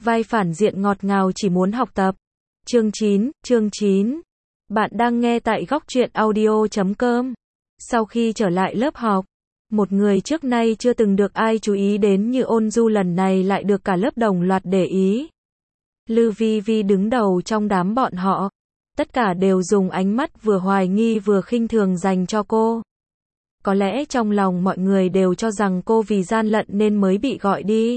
vai phản diện ngọt ngào chỉ muốn học tập. Chương 9. Bạn đang nghe tại góc truyện audio.com. Sau khi trở lại lớp học, một người trước nay chưa từng được ai chú ý đến như Ôn Du lần này lại được cả lớp đồng loạt để ý. Lư Vi Vi đứng đầu trong đám bọn họ. Tất cả đều dùng ánh mắt vừa hoài nghi vừa khinh thường dành cho cô. Có lẽ trong lòng mọi người đều cho rằng cô vì gian lận nên mới bị gọi đi.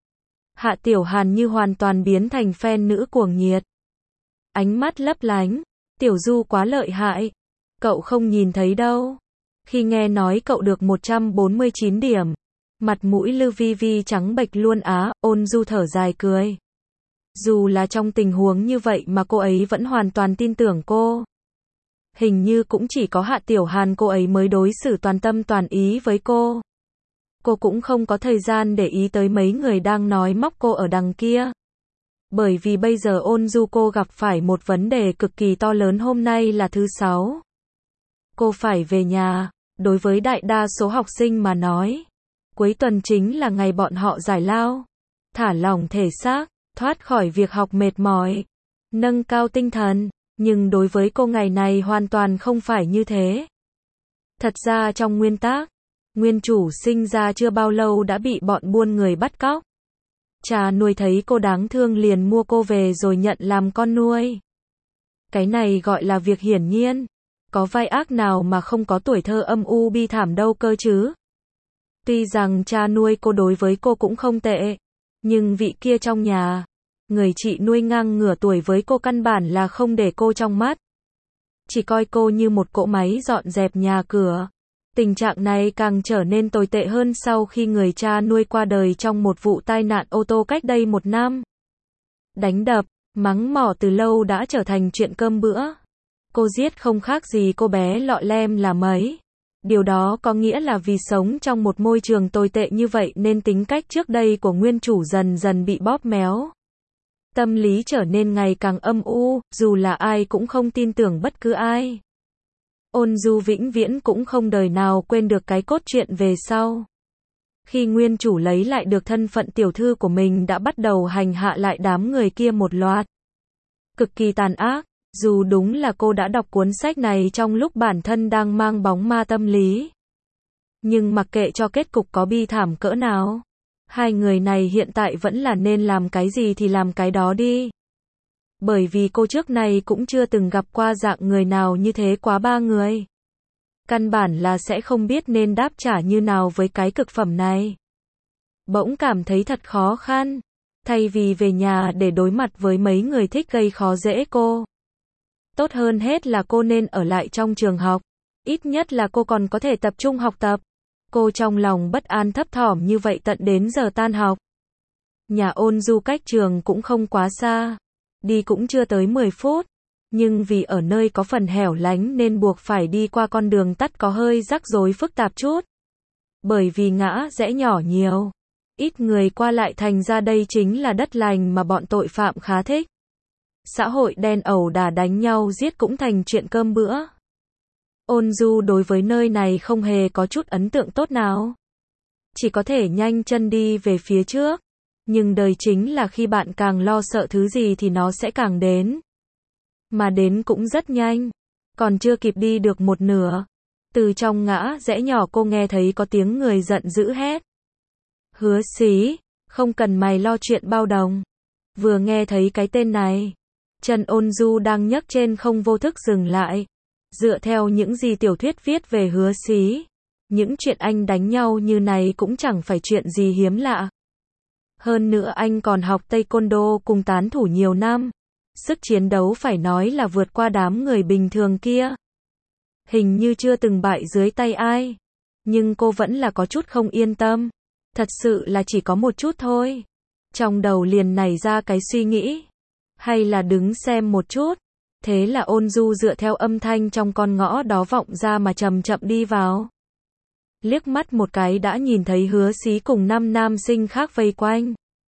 Hạ Tiểu Hàn như hoàn toàn biến thành fan nữ cuồng nhiệt. Ánh mắt lấp lánh. Tiểu Du quá lợi hại. Cậu không nhìn thấy đâu. Khi nghe nói cậu được 149 điểm, mặt mũi Lư Vi Vi trắng bệch luôn á. Ôn Du thở dài cười. Dù là trong tình huống như vậy mà cô ấy vẫn hoàn toàn tin tưởng cô. Hình như cũng chỉ có Hạ Tiểu Hàn cô ấy mới đối xử toàn tâm toàn ý với cô. Cô cũng không có thời gian để ý tới mấy người đang nói móc cô ở đằng kia. Bởi vì bây giờ Ôn Du cô gặp phải một vấn đề cực kỳ to lớn. Hôm nay là thứ 6. Cô phải về nhà. Đối với đại đa số học sinh mà nói, cuối tuần chính là ngày bọn họ giải lao, thả lỏng thể xác, thoát khỏi việc học mệt mỏi, nâng cao tinh thần. Nhưng đối với cô ngày này hoàn toàn không phải như thế. Thật ra trong nguyên tắc, nguyên chủ sinh ra chưa bao lâu đã bị bọn buôn người bắt cóc. Cha nuôi thấy cô đáng thương liền mua cô về rồi nhận làm con nuôi. Cái này gọi là việc hiển nhiên. Có vai ác nào mà không có tuổi thơ âm u bi thảm đâu cơ chứ. Tuy rằng cha nuôi cô đối với cô cũng không tệ, nhưng vị kia trong nhà, người chị nuôi ngang ngửa tuổi với cô căn bản là không để cô trong mắt. Chỉ coi cô như một cỗ máy dọn dẹp nhà cửa. Tình trạng này càng trở nên tồi tệ hơn sau khi người cha nuôi qua đời trong một vụ tai nạn ô tô cách đây 1 năm. Đánh đập, mắng mỏ từ lâu đã trở thành chuyện cơm bữa. Cô giết không khác gì cô bé lọ lem là mấy. Điều đó có nghĩa là vì sống trong một môi trường tồi tệ như vậy nên tính cách trước đây của nguyên chủ dần dần bị bóp méo. Tâm lý trở nên ngày càng âm u, dù là ai cũng không tin tưởng bất cứ ai. Ôn Du vĩnh viễn cũng không đời nào quên được cái cốt truyện về sau. Khi nguyên chủ lấy lại được thân phận tiểu thư của mình đã bắt đầu hành hạ lại đám người kia một loạt. Cực kỳ tàn ác, dù đúng là cô đã đọc cuốn sách này trong lúc bản thân đang mang bóng ma tâm lý. Nhưng mặc kệ cho kết cục có bi thảm cỡ nào, hai người này hiện tại vẫn là nên làm cái gì thì làm cái đó đi. Bởi vì cô trước này cũng chưa từng gặp qua dạng người nào như thế quá 3 người. Căn bản là sẽ không biết nên đáp trả như nào với cái cực phẩm này. Bỗng cảm thấy thật khó khăn. Thay vì về nhà để đối mặt với mấy người thích gây khó dễ cô, tốt hơn hết là cô nên ở lại trong trường học. Ít nhất là cô còn có thể tập trung học tập. Cô trong lòng bất an thấp thỏm như vậy tận đến giờ tan học. Nhà Ôn Du cách trường cũng không quá xa. Đi cũng chưa tới 10 phút. Nhưng vì ở nơi có phần hẻo lánh nên buộc phải đi qua con đường tắt có hơi rắc rối phức tạp chút. Bởi vì ngã rẽ nhỏ nhiều, ít người qua lại thành ra đây chính là đất lành mà bọn tội phạm khá thích. Xã hội đen ẩu đả đánh nhau giết cũng thành chuyện cơm bữa. Ôn Du đối với nơi này không hề có chút ấn tượng tốt nào. Chỉ có thể nhanh chân đi về phía trước. Nhưng đời chính là khi bạn càng lo sợ thứ gì thì nó sẽ càng đến. Mà đến cũng rất nhanh. Còn chưa kịp đi được một nửa, từ trong ngã rẽ nhỏ cô nghe thấy có tiếng người giận dữ hét. Hứa Xí, không cần mày lo chuyện bao đồng. Vừa nghe thấy cái tên này, chân Ôn Du đang nhấc trên không vô thức dừng lại. Dựa theo những gì tiểu thuyết viết về Hứa Xí, những chuyện anh đánh nhau như này cũng chẳng phải chuyện gì hiếm lạ. Hơn nữa anh còn học Taekwondo cùng tán thủ nhiều năm. Sức chiến đấu phải nói là vượt qua đám người bình thường kia. Hình như chưa từng bại dưới tay ai. Nhưng cô vẫn là có chút không yên tâm. Thật sự là chỉ có một chút thôi. Trong đầu liền nảy ra cái suy nghĩ. Hay là đứng xem một chút. Thế là Ôn Du dựa theo âm thanh trong con ngõ đó vọng ra mà chậm chậm đi vào. Liếc mắt một cái đã nhìn thấy Hứa Xí cùng 5 nam sinh khác vây quanh.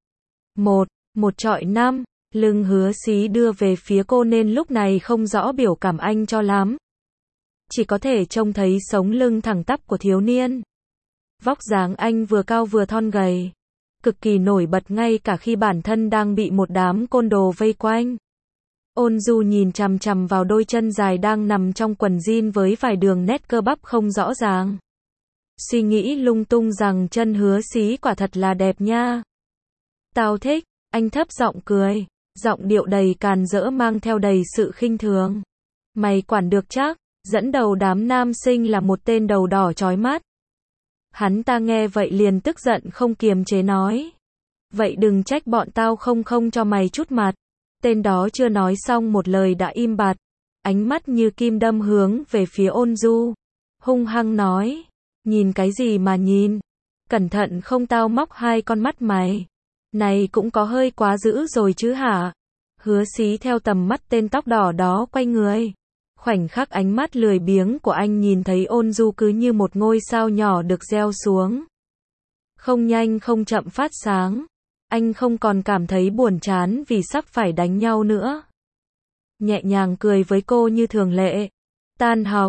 Một trọi 5, lưng Hứa Xí đưa về phía cô nên lúc này không rõ biểu cảm anh cho lắm. Chỉ có thể trông thấy sống lưng thẳng tắp của thiếu niên. Vóc dáng anh vừa cao vừa thon gầy. cực kỳ nổi bật ngay cả khi bản thân đang bị một đám côn đồ vây quanh. Ôn Du nhìn chằm chằm vào đôi chân dài đang nằm trong quần jean với vài đường nét cơ bắp không rõ ràng. Suy nghĩ lung tung rằng chân Hứa Xí quả thật là đẹp nha. Tao thích, anh thấp giọng cười, giọng điệu đầy càn rỡ mang theo đầy sự khinh thường. Mày quản được chắc, dẫn đầu đám nam sinh là một tên đầu đỏ chói mắt. Hắn ta nghe vậy liền tức giận không kiềm chế nói. Vậy đừng trách bọn tao không cho mày chút mặt. Tên đó chưa nói xong một lời đã im bặt, ánh mắt như kim đâm hướng về phía Ôn Du. Hung hăng nói, nhìn cái gì mà nhìn, cẩn thận không tao móc hai con mắt mày. Này cũng có hơi quá dữ rồi chứ hả? Hứa Xí theo tầm mắt tên tóc đỏ đó quay người. Khoảnh khắc ánh mắt lười biếng của anh nhìn thấy Ôn Du cứ như một ngôi sao nhỏ được gieo xuống. Không nhanh không chậm phát sáng. Anh không còn cảm thấy buồn chán vì sắp phải đánh nhau nữa. Nhẹ nhàng cười với cô như thường lệ. Tan học,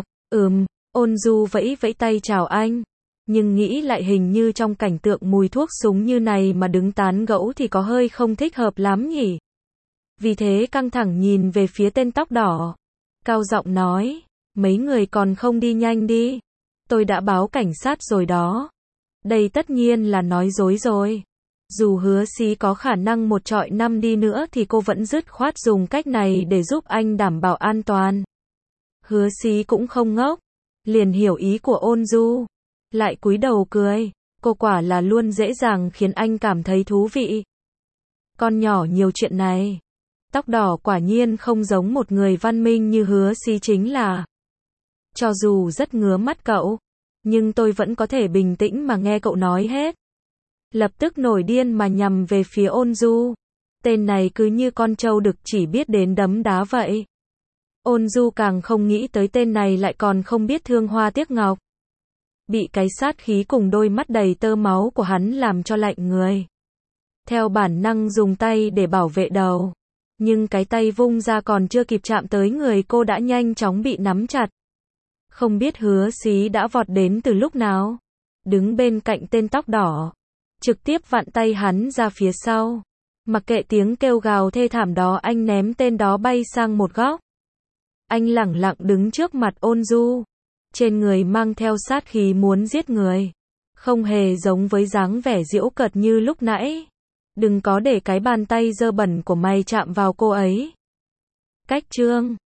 Ôn Du vẫy vẫy tay chào anh. Nhưng nghĩ lại hình như trong cảnh tượng mùi thuốc súng như này mà đứng tán gẫu thì có hơi không thích hợp lắm nhỉ. Vì thế căng thẳng nhìn về phía tên tóc đỏ. Cao giọng nói, mấy người còn không đi nhanh đi. Tôi đã báo cảnh sát rồi đó. Đây tất nhiên là nói dối rồi. Dù Hứa Xí có khả năng một trọi năm đi nữa thì cô vẫn dứt khoát dùng cách này để giúp anh đảm bảo an toàn. Hứa Xí cũng không ngốc, liền hiểu ý của Ôn Du, lại cúi đầu cười, cô quả là luôn dễ dàng khiến anh cảm thấy thú vị. Con nhỏ nhiều chuyện này. Tóc đỏ quả nhiên không giống một người văn minh như Hứa Xí chính là. Cho dù rất ngứa mắt cậu, nhưng tôi vẫn có thể bình tĩnh mà nghe cậu nói hết. Lập tức nổi điên mà nhằm về phía Ôn Du. Tên này cứ như con trâu đực chỉ biết đến đấm đá vậy. Ôn Du càng không nghĩ tới tên này lại còn không biết thương hoa tiếc ngọc. Bị cái sát khí cùng đôi mắt đầy tơ máu của hắn làm cho lạnh người. Theo bản năng dùng tay để bảo vệ đầu. Nhưng cái tay vung ra còn chưa kịp chạm tới người cô đã nhanh chóng bị nắm chặt. Không biết Hứa Xí đã vọt đến từ lúc nào. Đứng bên cạnh tên tóc đỏ. Trực tiếp vặn tay hắn ra phía sau. Mặc kệ tiếng kêu gào thê thảm đó anh ném tên đó bay sang một góc. Anh lẳng lặng đứng trước mặt Ôn Du. Trên người mang theo sát khí muốn giết người. Không hề giống với dáng vẻ giễu cợt như lúc nãy. Đừng có để cái bàn tay dơ bẩn của mày chạm vào cô ấy. Cách chương